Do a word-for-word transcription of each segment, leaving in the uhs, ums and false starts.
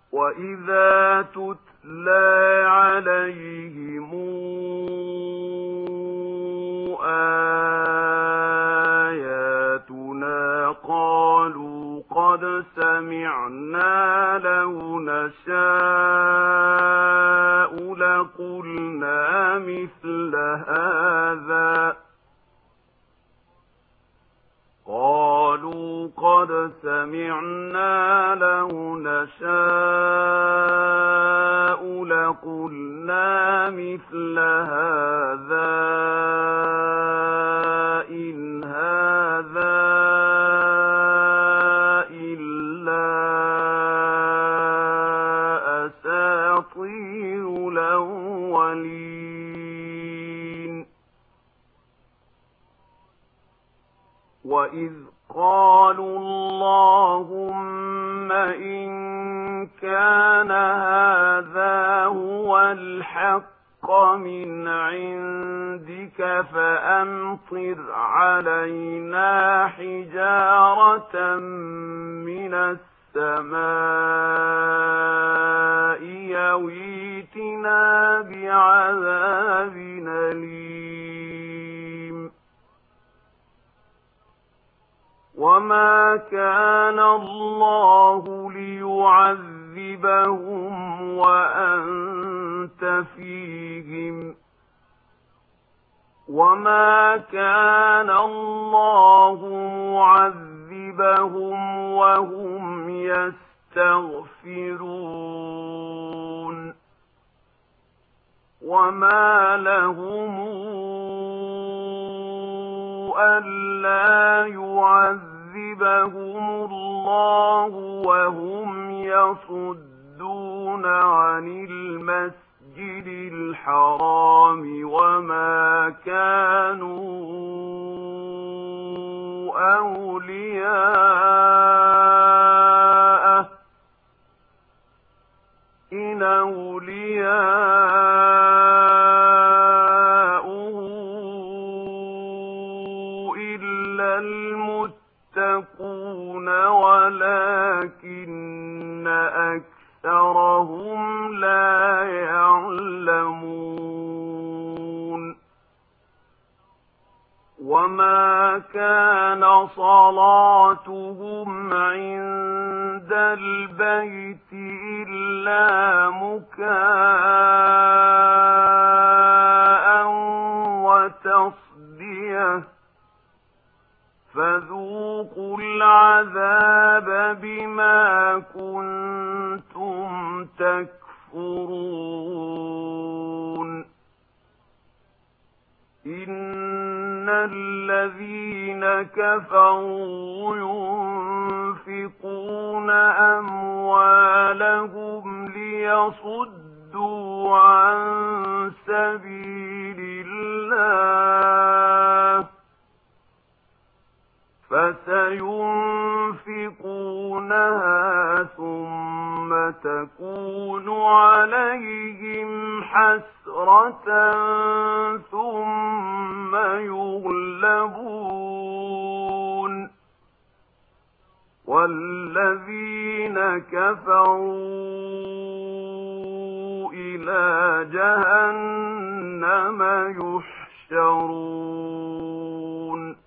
وَإِذَا تُتْلَى عَلَيْهِمْ آيَاتُنَا قَالُوا قَدْ سَمِعْنَا لَوْ نَشَاءُ لَقُلْنَا مِثْلَ هَذَا قالوا قد سمعنا لو نشاء لقلنا مثل هذا إن هذا إلا أساطير الأولين. وإذ قالوا اللهم إن كان هذا هو الحق من عندك فأمطر علينا حجارة من السماء يويتنا بعذاب أليم. وما كان الله ليعذبهم وأنت فيهم وما كان الله معذبهم وهم يستغفرون. وما لهم ألا يعذبهم الله وهم يصدون عن المسجد الحرام وما كانوا أولياءه إن أولياءه المتقون ولكن أكثرهم لا يعلمون. وما كان صلاتهم عند البيت إلا مكاء وتصديه فذوقوا العذاب بما كنتم تكفرون. إن الذين كفروا ينفقون أموالهم ليصدوا عن سبيل الله فسينفقونها ثم تكون عليهم حسرة ثم يغلبون والذين كفروا إلى جهنم يحشرون.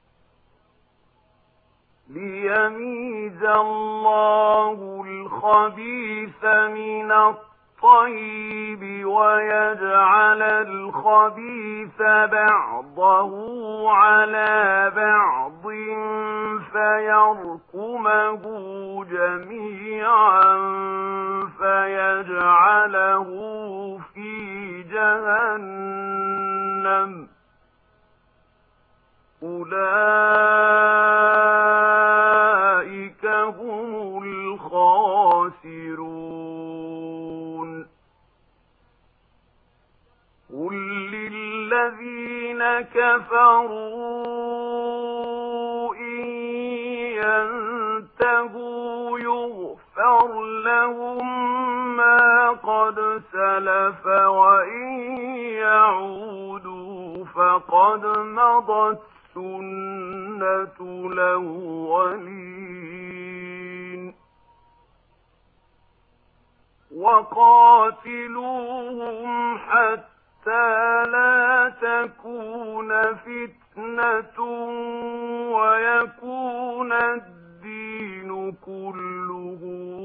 ليميز الله الخبيث من الطيب ويجعل الخبيث بعضه على بعض فيركمه جميعا فيجعله في جهنم أولئك هم الخاسرون. قل للذين كفروا إن ينتهوا يغفر لهم ما قد سلف وإن يعودوا فقد مضت سنة الأولين. وقاتلوهم حتى لا تكون فتنة ويكون الدين كله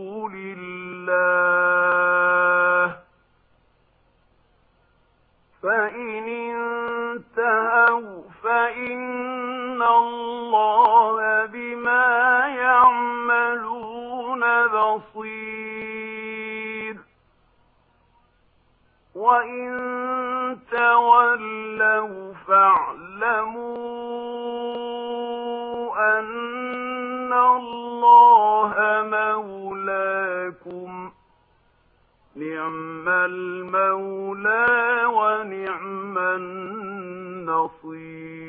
لله. فإن انتهوا فإن الله بما يعملون بصير. وإن تولوا فاعلموا أن الله مولاكم، نعم المولى ونعم النصير.